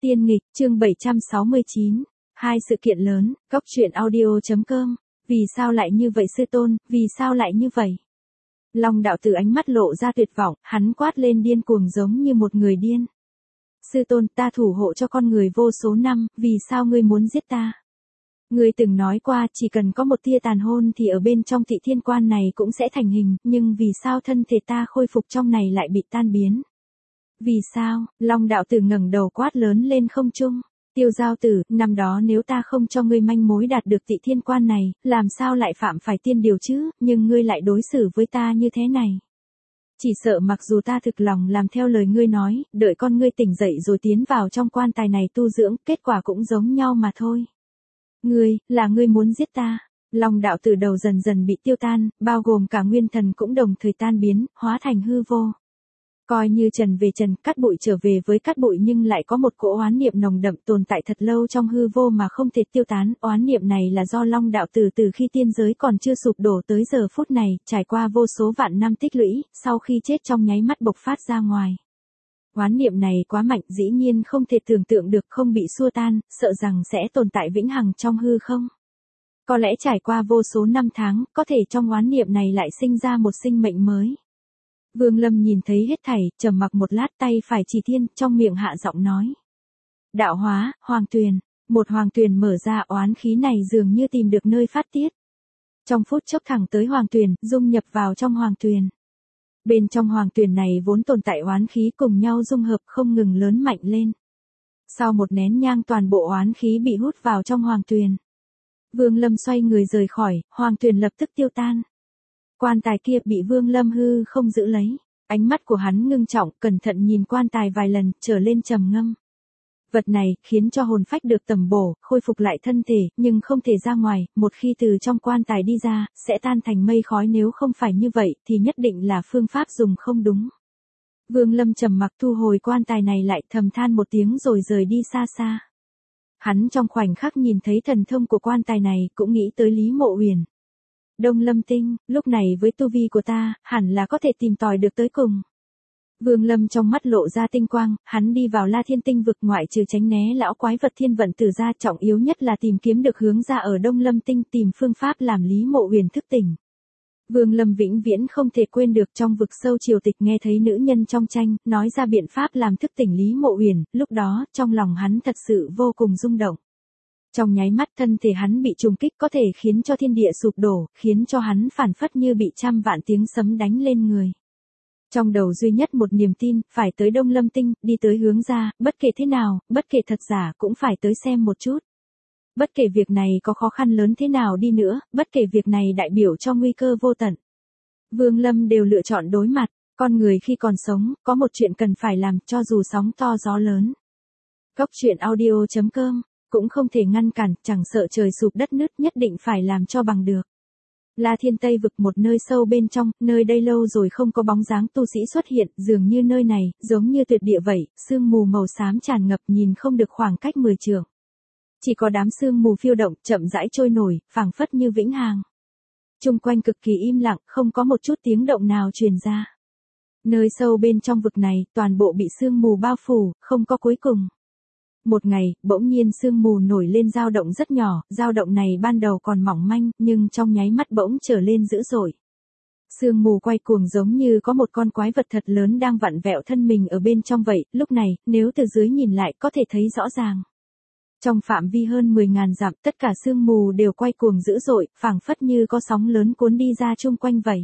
Tiên nghịch, chương 769. Hai sự kiện lớn, Góc truyện audio.com. Vì sao lại như vậy sư tôn, vì sao lại như vậy? Long đạo tử ánh mắt lộ ra tuyệt vọng, hắn quát lên điên cuồng giống như một người điên. Sư tôn, ta thủ hộ cho con người vô số năm, vì sao ngươi muốn giết ta? Ngươi từng nói qua chỉ cần có một tia tàn hôn thì ở bên trong Tị Thiên Quan này cũng sẽ thành hình, nhưng vì sao thân thể ta khôi phục trong này lại bị tan biến? Vì sao? Long đạo tử ngẩng đầu quát lớn lên không trung. Tiêu Giao Tử, năm đó nếu ta không cho ngươi manh mối đạt được Tị Thiên Quan này, làm sao lại phạm phải tiên điều chứ, nhưng ngươi lại đối xử với ta như thế này. Chỉ sợ mặc dù ta thực lòng làm theo lời ngươi nói, đợi con ngươi tỉnh dậy rồi tiến vào trong quan tài này tu dưỡng, kết quả cũng giống nhau mà thôi. Ngươi muốn giết ta. Long đạo tử đầu dần dần bị tiêu tan, bao gồm cả nguyên thần cũng đồng thời tan biến, hóa thành hư vô. Coi như trần về trần, cát bụi trở về với cát bụi, nhưng lại có một cỗ oán niệm nồng đậm tồn tại thật lâu trong hư vô mà không thể tiêu tán. Oán niệm này là do Long đạo tử từ khi tiên giới còn chưa sụp đổ tới giờ phút này, trải qua vô số vạn năm tích lũy, sau khi chết trong nháy mắt bộc phát ra ngoài. Oán niệm này quá mạnh, dĩ nhiên không thể tưởng tượng được, không bị xua tan, sợ rằng sẽ tồn tại vĩnh hằng trong hư không. Có lẽ trải qua vô số năm tháng, có thể trong oán niệm này lại sinh ra một sinh mệnh mới. Vương Lâm nhìn thấy hết thảy, trầm mặc một lát, tay phải chỉ thiên, trong miệng hạ giọng nói. Đạo hóa, hoàng tuyền. Một hoàng tuyền mở ra, oán khí này dường như tìm được nơi phát tiết. Trong phút chốc thẳng tới hoàng tuyền, dung nhập vào trong hoàng tuyền. Bên trong hoàng tuyền này vốn tồn tại oán khí cùng nhau dung hợp không ngừng lớn mạnh lên. Sau một nén nhang toàn bộ oán khí bị hút vào trong hoàng tuyền. Vương Lâm xoay người rời khỏi, hoàng tuyền lập tức tiêu tan. Quan tài kia bị Vương Lâm hư không giữ lấy. Ánh mắt của hắn ngưng trọng, cẩn thận nhìn quan tài vài lần, trở lên trầm ngâm. Vật này khiến cho hồn phách được tầm bổ, khôi phục lại thân thể, nhưng không thể ra ngoài, một khi từ trong quan tài đi ra, sẽ tan thành mây khói, nếu không phải như vậy thì nhất định là phương pháp dùng không đúng. Vương Lâm trầm mặc thu hồi quan tài này lại, thầm than một tiếng rồi rời đi xa xa. Hắn trong khoảnh khắc nhìn thấy thần thông của quan tài này, cũng nghĩ tới Lý Mộ Uyển. Đông Lâm Tinh, lúc này với tu vi của ta, hẳn là có thể tìm tòi được tới cùng. Vương Lâm trong mắt lộ ra tinh quang, hắn đi vào La Thiên Tinh vực, ngoại trừ tránh né lão quái vật Thiên Vận Tử ra, trọng yếu nhất là tìm kiếm được hướng ra ở Đông Lâm Tinh, tìm phương pháp làm Lý Mộ Uyển thức tỉnh. Vương Lâm vĩnh viễn không thể quên được trong vực sâu triều tịch nghe thấy nữ nhân trong tranh, nói ra biện pháp làm thức tỉnh Lý Mộ Uyển, lúc đó, trong lòng hắn thật sự vô cùng rung động. Trong nháy mắt thân thể hắn bị trùng kích, có thể khiến cho thiên địa sụp đổ, khiến cho hắn phản phất như bị trăm vạn tiếng sấm đánh lên người. Trong đầu duy nhất một niềm tin, phải tới Đông Lâm Tinh, đi tới hướng ra, bất kể thế nào, bất kể thật giả cũng phải tới xem một chút. Bất kể việc này có khó khăn lớn thế nào đi nữa, bất kể việc này đại biểu cho nguy cơ vô tận. Vương Lâm đều lựa chọn đối mặt, con người khi còn sống, có một chuyện cần phải làm, cho dù sóng to gió lớn. Góc truyện audio.com. Cũng không thể ngăn cản, chẳng sợ trời sụp đất nứt, nhất định phải làm cho bằng được. La Thiên Tây vực, một nơi sâu bên trong, nơi đây lâu rồi không có bóng dáng tu sĩ xuất hiện, dường như nơi này, giống như tuyệt địa vậy, sương mù màu xám tràn ngập, nhìn không được khoảng cách 10 trượng. Chỉ có đám sương mù phiêu động, chậm rãi trôi nổi, phảng phất như vĩnh hằng. Chung quanh cực kỳ im lặng, không có một chút tiếng động nào truyền ra. Nơi sâu bên trong vực này, toàn bộ bị sương mù bao phủ, không có cuối cùng. Một ngày, bỗng nhiên sương mù nổi lên, dao động rất nhỏ, dao động này ban đầu còn mỏng manh, nhưng trong nháy mắt bỗng trở lên dữ dội. Sương mù quay cuồng giống như có một con quái vật thật lớn đang vặn vẹo thân mình ở bên trong vậy, lúc này, nếu từ dưới nhìn lại có thể thấy rõ ràng. Trong phạm vi hơn 10.000 dặm, tất cả sương mù đều quay cuồng dữ dội, phảng phất như có sóng lớn cuốn đi ra chung quanh vậy.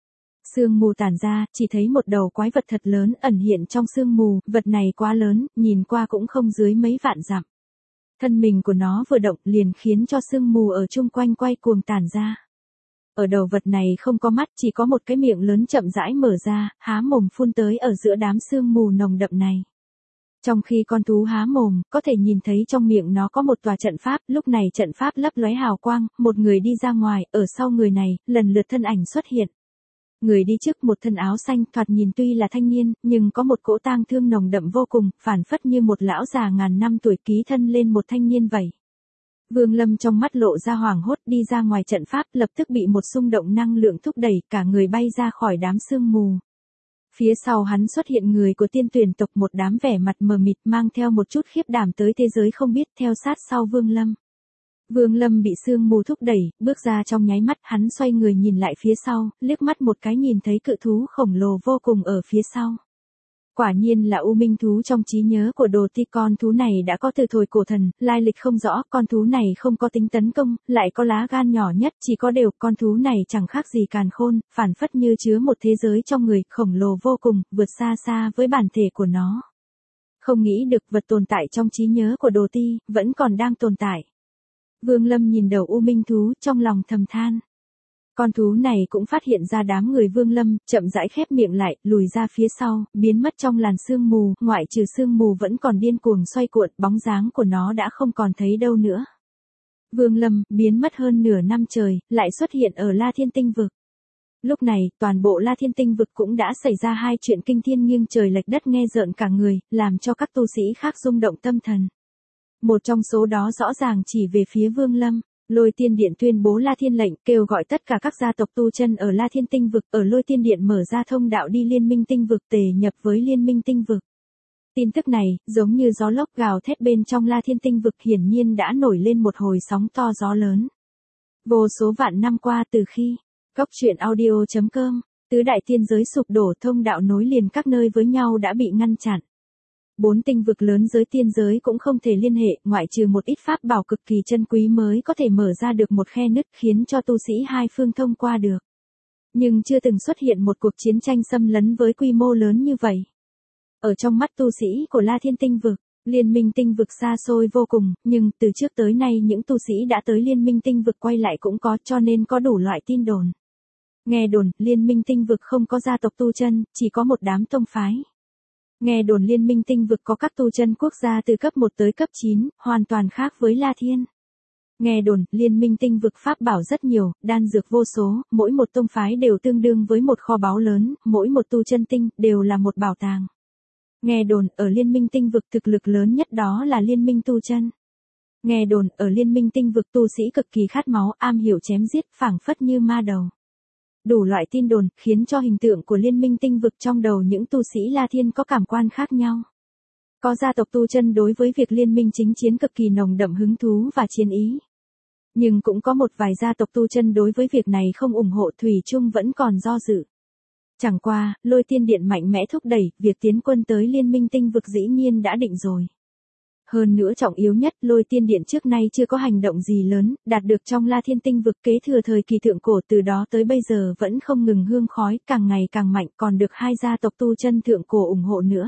Sương mù tản ra, chỉ thấy một đầu quái vật thật lớn ẩn hiện trong sương mù, vật này quá lớn, nhìn qua cũng không dưới mấy vạn dặm. Thân mình của nó vừa động liền khiến cho sương mù ở chung quanh quay cuồng tản ra. Ở đầu vật này không có mắt, chỉ có một cái miệng lớn chậm rãi mở ra, há mồm phun tới ở giữa đám sương mù nồng đậm này. Trong khi con thú há mồm, có thể nhìn thấy trong miệng nó có một tòa trận pháp, lúc này trận pháp lấp lóe hào quang, một người đi ra ngoài, ở sau người này, lần lượt thân ảnh xuất hiện. Người đi trước một thân áo xanh, thoạt nhìn tuy là thanh niên, nhưng có một cỗ tang thương nồng đậm vô cùng, phản phất như một lão già ngàn năm tuổi ký thân lên một thanh niên vậy. Vương Lâm trong mắt lộ ra hoảng hốt, đi ra ngoài trận pháp, lập tức bị một xung động năng lượng thúc đẩy, cả người bay ra khỏi đám sương mù. Phía sau hắn xuất hiện người của tiên tuyển tộc, một đám vẻ mặt mờ mịt mang theo một chút khiếp đảm tới thế giới không biết, theo sát sau Vương Lâm. Vương Lâm bị sương mù thúc đẩy, bước ra trong nháy mắt, hắn xoay người nhìn lại phía sau, liếc mắt một cái nhìn thấy cự thú khổng lồ vô cùng ở phía sau. Quả nhiên là U Minh thú trong trí nhớ của Đồ Ti, con thú này đã có từ thời cổ thần, lai lịch không rõ, con thú này không có tính tấn công, lại có lá gan nhỏ nhất, chỉ có đều, con thú này chẳng khác gì càn khôn, phản phất như chứa một thế giới trong người, khổng lồ vô cùng, vượt xa xa với bản thể của nó. Không nghĩ được vật tồn tại trong trí nhớ của Đồ Ti, vẫn còn đang tồn tại. Vương Lâm nhìn đầu U Minh thú, trong lòng thầm than. Con thú này cũng phát hiện ra đám người Vương Lâm, chậm rãi khép miệng lại, lùi ra phía sau, biến mất trong làn sương mù, ngoại trừ sương mù vẫn còn điên cuồng xoay cuộn, bóng dáng của nó đã không còn thấy đâu nữa. Vương Lâm, biến mất hơn nửa năm trời, lại xuất hiện ở La Thiên Tinh Vực. Lúc này, toàn bộ La Thiên Tinh Vực cũng đã xảy ra hai chuyện kinh thiên nghiêng trời lệch đất nghe rợn cả người, làm cho các tu sĩ khác rung động tâm thần. Một trong số đó rõ ràng chỉ về phía Vương Lâm. Lôi Tiên Điện tuyên bố La Thiên lệnh, kêu gọi tất cả các gia tộc tu chân ở La Thiên Tinh Vực, ở Lôi Tiên Điện mở ra thông đạo đi Liên Minh Tinh Vực, tề nhập với Liên Minh Tinh Vực. Tin tức này, giống như gió lốc gào thét bên trong La Thiên Tinh Vực, hiển nhiên đã nổi lên một hồi sóng to gió lớn. Vô số vạn năm qua, từ khi Cốc Truyện Audio.com, tứ đại tiên giới sụp đổ, thông đạo nối liền các nơi với nhau đã bị ngăn chặn. 4 tinh vực lớn giới tiên giới cũng không thể liên hệ, ngoại trừ một ít pháp bảo cực kỳ chân quý mới có thể mở ra được một khe nứt, khiến cho tu sĩ hai phương thông qua được. Nhưng chưa từng xuất hiện một cuộc chiến tranh xâm lấn với quy mô lớn như vậy. Ở trong mắt tu sĩ của La Thiên Tinh Vực, Liên Minh Tinh Vực xa xôi vô cùng, nhưng từ trước tới nay những tu sĩ đã tới Liên Minh Tinh Vực quay lại cũng có, cho nên có đủ loại tin đồn. Nghe đồn, Liên Minh Tinh Vực không có gia tộc tu chân, chỉ có một đám tông phái. Nghe đồn Liên Minh Tinh Vực có các tu chân quốc gia từ cấp 1 tới cấp 9, hoàn toàn khác với La Thiên. Nghe đồn, Liên Minh Tinh Vực pháp bảo rất nhiều, đan dược vô số, mỗi một tông phái đều tương đương với một kho báu lớn, mỗi một tu chân tinh đều là một bảo tàng. Nghe đồn, ở Liên Minh Tinh Vực thực lực lớn nhất đó là Liên Minh tu chân. Nghe đồn, ở Liên Minh Tinh Vực tu sĩ cực kỳ khát máu, am hiểu chém giết, phảng phất như ma đầu. Đủ loại tin đồn, khiến cho hình tượng của Liên Minh Tinh Vực trong đầu những tu sĩ La Thiên có cảm quan khác nhau. Có gia tộc tu chân đối với việc liên minh chính chiến cực kỳ nồng đậm hứng thú và chiến ý. Nhưng cũng có một vài gia tộc tu chân đối với việc này không ủng hộ, thủy chung vẫn còn do dự. Chẳng qua, Lôi Tiên Điện mạnh mẽ thúc đẩy, việc tiến quân tới Liên Minh Tinh Vực dĩ nhiên đã định rồi. Hơn nữa trọng yếu nhất, Lôi Tiên Điện trước nay chưa có hành động gì lớn, đạt được trong La Thiên Tinh Vực, kế thừa thời kỳ thượng cổ, từ đó tới bây giờ vẫn không ngừng hương khói, càng ngày càng mạnh, còn được hai gia tộc tu chân thượng cổ ủng hộ nữa.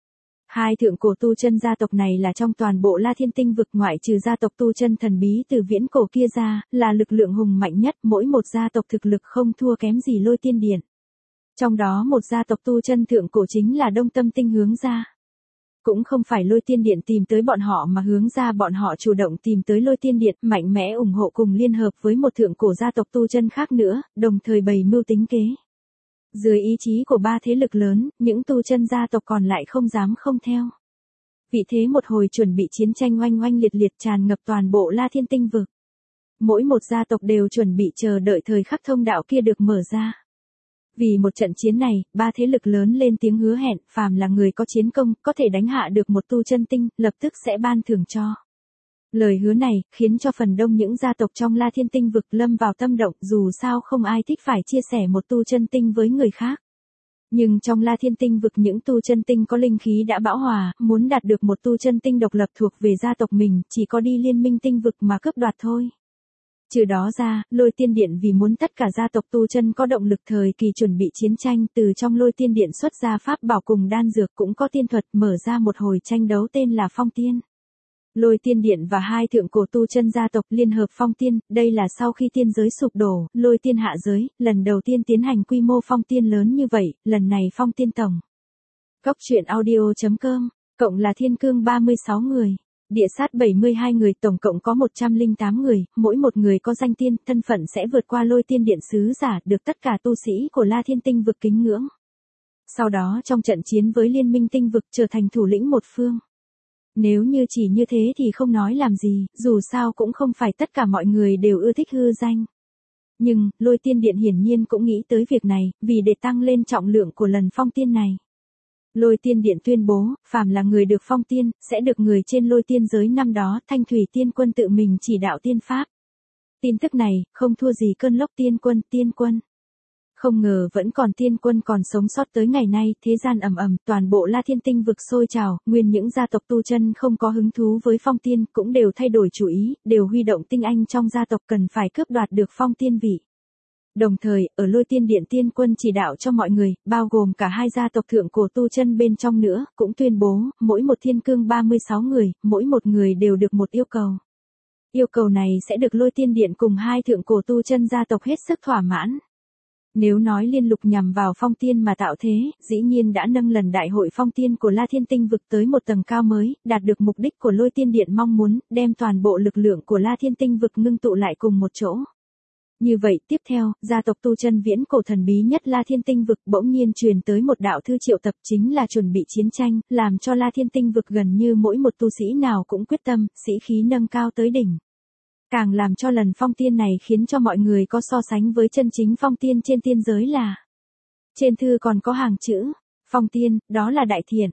Hai thượng cổ tu chân gia tộc này là trong toàn bộ La Thiên Tinh Vực, ngoại trừ gia tộc tu chân thần bí từ viễn cổ kia ra, là lực lượng hùng mạnh nhất, mỗi một gia tộc thực lực không thua kém gì Lôi Tiên Điện. Trong đó một gia tộc tu chân thượng cổ chính là Đông Tâm Tinh hướng ra. Cũng không phải Lôi Tiên Điện tìm tới bọn họ mà hướng ra bọn họ chủ động tìm tới Lôi Tiên Điện, mạnh mẽ ủng hộ cùng liên hợp với một thượng cổ gia tộc tu chân khác nữa, đồng thời bày mưu tính kế. Dưới ý chí của ba thế lực lớn, những tu chân gia tộc còn lại không dám không theo. Vì thế một hồi chuẩn bị chiến tranh oanh oanh liệt liệt tràn ngập toàn bộ La Thiên Tinh Vực. Mỗi một gia tộc đều chuẩn bị chờ đợi thời khắc thông đạo kia được mở ra. Vì một trận chiến này, ba thế lực lớn lên tiếng hứa hẹn, phàm là người có chiến công, có thể đánh hạ được một tu chân tinh, lập tức sẽ ban thưởng cho. Lời hứa này, khiến cho phần đông những gia tộc trong La Thiên Tinh Vực lâm vào tâm động, dù sao không ai thích phải chia sẻ một tu chân tinh với người khác. Nhưng trong La Thiên Tinh Vực những tu chân tinh có linh khí đã bão hòa, muốn đạt được một tu chân tinh độc lập thuộc về gia tộc mình, chỉ có đi Liên Minh Tinh Vực mà cướp đoạt thôi. Trừ đó ra, Lôi Tiên Điện vì muốn tất cả gia tộc tu chân có động lực thời kỳ chuẩn bị chiến tranh, từ trong Lôi Tiên Điện xuất ra pháp bảo cùng đan dược, cũng có tiên thuật, mở ra một hồi tranh đấu tên là Phong Tiên. Lôi Tiên Điện và hai thượng cổ tu chân gia tộc liên hợp Phong Tiên, đây là sau khi tiên giới sụp đổ, Lôi Tiên hạ giới, lần đầu tiên tiến hành quy mô Phong Tiên lớn như vậy, lần này Phong Tiên tổng. Cốc Truyện Audio.com, cộng là thiên cương 36 người. Địa sát 72 người, tổng cộng có 108 người, mỗi một người có danh tiên, thân phận sẽ vượt qua Lôi Tiên Điện sứ giả, được tất cả tu sĩ của La Thiên Tinh Vực kính ngưỡng. Sau đó trong trận chiến với Liên Minh Tinh Vực trở thành thủ lĩnh một phương. Nếu như chỉ như thế thì không nói làm gì, dù sao cũng không phải tất cả mọi người đều ưa thích hư danh. Nhưng, Lôi Tiên Điện hiển nhiên cũng nghĩ tới việc này, vì để tăng lên trọng lượng của lần phong tiên này. Lôi Tiên Điện tuyên bố, phàm là người được phong tiên, sẽ được người trên lôi tiên giới năm đó, Thanh Thủy Tiên Quân tự mình chỉ đạo tiên pháp. Tin tức này, không thua gì cơn lốc tiên quân. Không ngờ vẫn còn tiên quân còn sống sót tới ngày nay, thế gian ầm ầm, toàn bộ La Thiên Tinh vực sôi trào, nguyên những gia tộc tu chân không có hứng thú với phong tiên, cũng đều thay đổi chủ ý, đều huy động tinh anh trong gia tộc cần phải cướp đoạt được phong tiên vị. Đồng thời, ở Lôi Tiên Điện tiên quân chỉ đạo cho mọi người, bao gồm cả hai gia tộc thượng cổ tu chân bên trong nữa, cũng tuyên bố, mỗi một thiên cương 36 người, mỗi một người đều được một yêu cầu. Yêu cầu này sẽ được Lôi Tiên Điện cùng hai thượng cổ tu chân gia tộc hết sức thỏa mãn. Nếu nói liên lục nhằm vào phong tiên mà tạo thế, dĩ nhiên đã nâng lần đại hội phong tiên của La Thiên Tinh vực tới một tầng cao mới, đạt được mục đích của Lôi Tiên Điện mong muốn, đem toàn bộ lực lượng của La Thiên Tinh vực ngưng tụ lại cùng một chỗ. Như vậy, tiếp theo, gia tộc tu chân viễn cổ thần bí nhất La Thiên Tinh vực bỗng nhiên truyền tới một đạo thư triệu tập chính là chuẩn bị chiến tranh, làm cho La Thiên Tinh vực gần như mỗi một tu sĩ nào cũng quyết tâm, sĩ khí nâng cao tới đỉnh. Càng làm cho lần phong tiên này khiến cho mọi người có so sánh với chân chính phong tiên trên tiên giới là. Trên thư còn có hàng chữ, phong tiên, đó là đại thiện,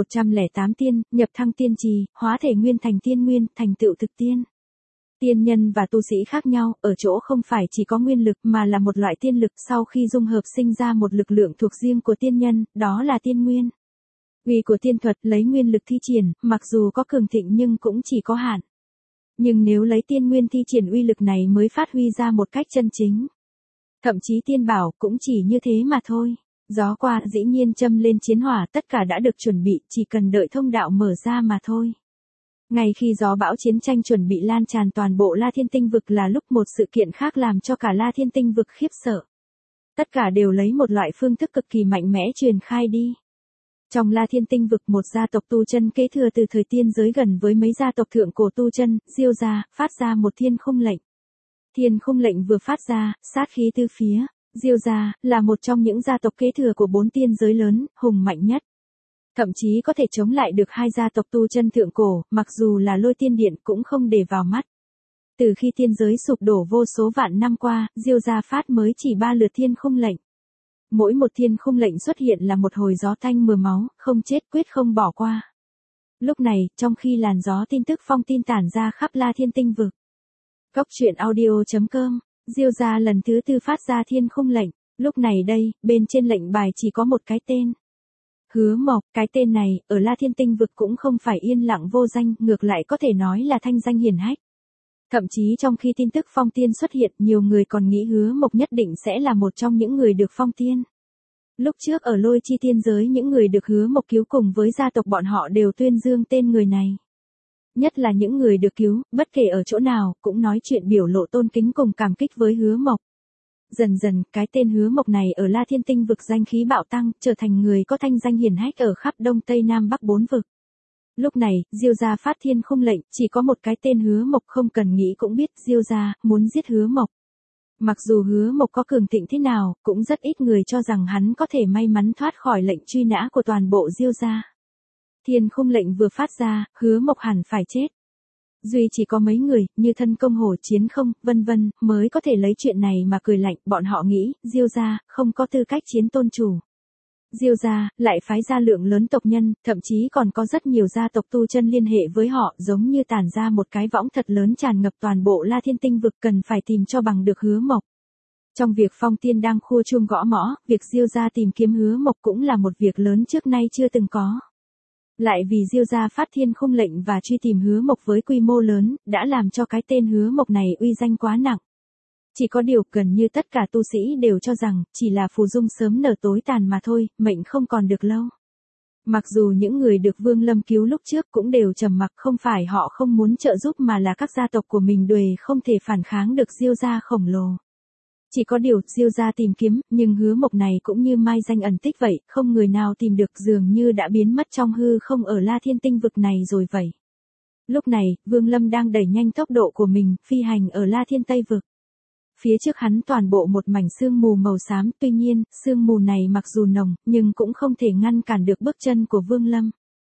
108 tiên, nhập thăng tiên trì, hóa thể nguyên thành tiên nguyên, thành tựu thực tiên. Tiên nhân và tu sĩ khác nhau, ở chỗ không phải chỉ có nguyên lực mà là một loại tiên lực sau khi dung hợp sinh ra một lực lượng thuộc riêng của tiên nhân, đó là tiên nguyên. Uy của tiên thuật lấy nguyên lực thi triển, mặc dù có cường thịnh nhưng cũng chỉ có hạn. Nhưng nếu lấy tiên nguyên thi triển uy lực này mới phát huy ra một cách chân chính. Thậm chí tiên bảo cũng chỉ như thế mà thôi. Gió qua dĩ nhiên châm lên chiến hỏa tất cả đã được chuẩn bị, chỉ cần đợi thông đạo mở ra mà thôi. Ngay khi gió bão chiến tranh chuẩn bị lan tràn toàn bộ La Thiên Tinh vực là lúc một sự kiện khác làm cho cả La Thiên Tinh vực khiếp sợ. Tất cả đều lấy một loại phương thức cực kỳ mạnh mẽ truyền khai đi. Trong La Thiên Tinh vực một gia tộc tu chân kế thừa từ thời tiên giới gần với mấy gia tộc thượng cổ tu chân, Diêu gia, phát ra một thiên khung lệnh. Thiên khung lệnh vừa phát ra, sát khí tứ phía, Diêu gia, là một trong những gia tộc kế thừa của 4 tiên giới lớn, hùng mạnh nhất. Thậm chí có thể chống lại được hai gia tộc tu chân thượng cổ, mặc dù là Lôi Tiên Điện cũng không để vào mắt. Từ khi tiên giới sụp đổ vô số vạn năm qua, Diêu gia phát mới chỉ 3 lượt thiên khung lệnh. Mỗi một thiên khung lệnh xuất hiện là một hồi gió tanh mưa máu, không chết quyết không bỏ qua. Lúc này, trong khi làn gió tin tức phong tin tản ra khắp La Thiên Tinh vực. Cốc truyện audio.com, Diêu gia lần thứ 4 phát ra thiên khung lệnh, lúc này đây, bên trên lệnh bài chỉ có một cái tên. Hứa Mộc, cái tên này, ở La Thiên Tinh vực cũng không phải yên lặng vô danh, ngược lại có thể nói là thanh danh hiển hách. Thậm chí trong khi tin tức phong tiên xuất hiện, nhiều người còn nghĩ Hứa Mộc nhất định sẽ là một trong những người được phong tiên. Lúc trước ở Lôi Chi tiên giới những người được Hứa Mộc cứu cùng với gia tộc bọn họ đều tuyên dương tên người này. Nhất là những người được cứu, bất kể ở chỗ nào, cũng nói chuyện biểu lộ tôn kính cùng cảm kích với Hứa Mộc. Dần dần, cái tên Hứa Mộc này ở La Thiên Tinh vực danh khí bạo tăng, trở thành người có thanh danh hiển hách ở khắp Đông Tây Nam Bắc 4 vực. Lúc này, Diêu gia phát thiên khung lệnh, chỉ có một cái tên Hứa Mộc không cần nghĩ cũng biết Diêu gia muốn giết Hứa Mộc. Mặc dù Hứa Mộc có cường thịnh thế nào, cũng rất ít người cho rằng hắn có thể may mắn thoát khỏi lệnh truy nã của toàn bộ Diêu gia. Thiên khung lệnh vừa phát ra, Hứa Mộc hẳn phải chết. Duy chỉ có mấy người, như thân công hổ chiến không, vân vân, mới có thể lấy chuyện này mà cười lạnh, bọn họ nghĩ, Diêu gia, không có tư cách chiến tôn chủ. Diêu gia, lại phái ra lượng lớn tộc nhân, thậm chí còn có rất nhiều gia tộc tu chân liên hệ với họ, giống như tản ra một cái võng thật lớn tràn ngập toàn bộ La Thiên Tinh vực cần phải tìm cho bằng được Hứa Mộc. Trong việc phong tiên đang khua chuông gõ mõ, việc Diêu gia tìm kiếm Hứa Mộc cũng là một việc lớn trước nay chưa từng có. Lại vì Diêu gia phát thiên khung lệnh và truy tìm Hứa Mộc với quy mô lớn, đã làm cho cái tên Hứa Mộc này uy danh quá nặng. Chỉ có điều gần như tất cả tu sĩ đều cho rằng, chỉ là phù dung sớm nở tối tàn mà thôi, mệnh không còn được lâu. Mặc dù những người được Vương Lâm cứu lúc trước cũng đều trầm mặc, không phải họ không muốn trợ giúp mà là các gia tộc của mình đuề không thể phản kháng được Diêu gia khổng lồ. Chỉ có điều, Diêu gia tìm kiếm, nhưng Hứa Mộc này cũng như mai danh ẩn tích vậy, không người nào tìm được, dường như đã biến mất trong hư không ở La Thiên Tinh vực này rồi vậy. Lúc này, Vương Lâm đang đẩy nhanh tốc độ của mình, phi hành ở La Thiên Tây vực. Phía trước hắn toàn bộ một mảnh sương mù màu xám, tuy nhiên, sương mù này mặc dù nồng, nhưng cũng không thể ngăn cản được bước chân của Vương Lâm.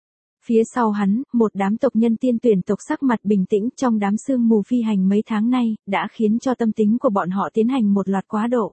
Phía sau hắn, một đám tộc nhân tiên tuyển tộc sắc mặt bình tĩnh trong đám sương mù phi hành mấy tháng nay, đã khiến cho tâm tính của bọn họ tiến hành một loạt quá độ.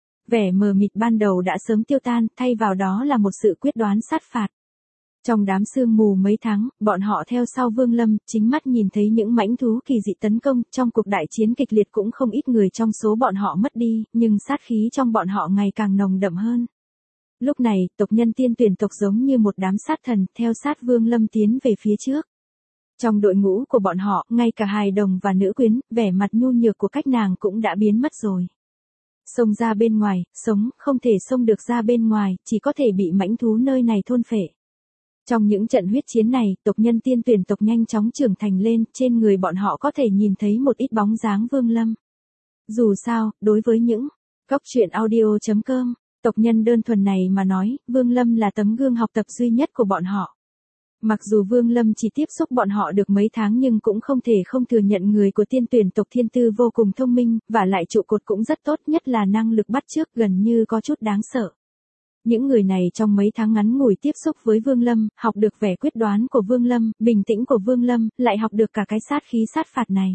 Vẻ mờ mịt ban đầu đã sớm tiêu tan, thay vào đó là một sự quyết đoán sát phạt. Trong đám sương mù mấy tháng, bọn họ theo sau Vương Lâm, chính mắt nhìn thấy những mãnh thú kỳ dị tấn công, trong cuộc đại chiến kịch liệt cũng không ít người trong số bọn họ mất đi, nhưng sát khí trong bọn họ ngày càng nồng đậm hơn. Lúc này, tộc nhân tiên tuyển tộc giống như một đám sát thần, theo sát Vương Lâm tiến về phía trước. Trong đội ngũ của bọn họ, ngay cả hài đồng và nữ quyến, vẻ mặt nhu nhược của các nàng cũng đã biến mất rồi. Xông ra bên ngoài, sống, không thể xông được ra bên ngoài, chỉ có thể bị mãnh thú nơi này thôn phệ. Trong những trận huyết chiến này, tộc nhân tiên tuyển tộc nhanh chóng trưởng thành lên, trên người bọn họ có thể nhìn thấy một ít bóng dáng Vương Lâm. Dù sao, đối với những góc truyện audio.com, tộc nhân đơn thuần này mà nói, Vương Lâm là tấm gương học tập duy nhất của bọn họ. Mặc dù Vương Lâm chỉ tiếp xúc bọn họ được mấy tháng nhưng cũng không thể không thừa nhận người của tiên tuyển tộc thiên tư vô cùng thông minh, và lại trụ cột cũng rất tốt, nhất là năng lực bắt chước gần như có chút đáng sợ. Những người này trong mấy tháng ngắn ngủi tiếp xúc với Vương Lâm, học được vẻ quyết đoán của Vương Lâm, bình tĩnh của Vương Lâm, lại học được cả cái sát khí sát phạt này.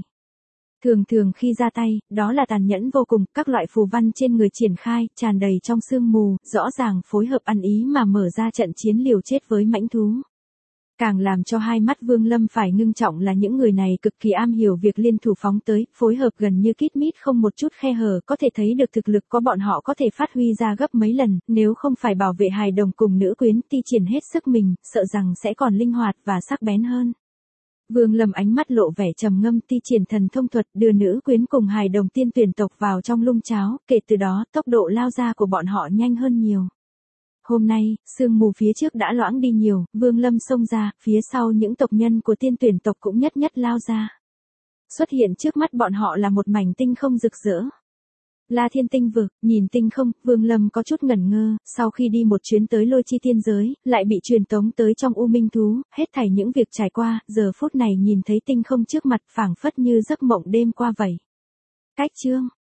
Thường khi ra tay, đó là tàn nhẫn vô cùng, các loại phù văn trên người triển khai, tràn đầy trong sương mù, rõ ràng phối hợp ăn ý mà mở ra trận chiến liều chết với mãnh thú. Càng làm cho hai mắt Vương Lâm phải ngưng trọng là những người này cực kỳ am hiểu việc liên thủ phóng tới, phối hợp gần như kín mít không một chút khe hở, có thể thấy được thực lực của bọn họ có thể phát huy ra gấp mấy lần, nếu không phải bảo vệ hài đồng cùng nữ quyến thi triển hết sức mình, sợ rằng sẽ còn linh hoạt và sắc bén hơn. Vương Lâm ánh mắt lộ vẻ trầm ngâm, thi triển thần thông thuật đưa nữ quyến cùng hài đồng tiên tuyển tộc vào trong lung cháo, kể từ đó tốc độ lao ra của bọn họ nhanh hơn nhiều. Hôm nay, sương mù phía trước đã loãng đi nhiều, Vương Lâm xông ra, phía sau những tộc nhân của tiên tuyển tộc cũng nhất nhất lao ra. Xuất hiện trước mắt bọn họ là một mảnh tinh không rực rỡ. La Thiên Tinh Vực, nhìn tinh không, Vương Lâm có chút ngẩn ngơ, sau khi đi một chuyến tới Lôi Chi Tiên Giới, lại bị truyền tống tới trong U Minh Thú, hết thảy những việc trải qua, giờ phút này nhìn thấy tinh không trước mặt phảng phất như giấc mộng đêm qua vậy. Cách chương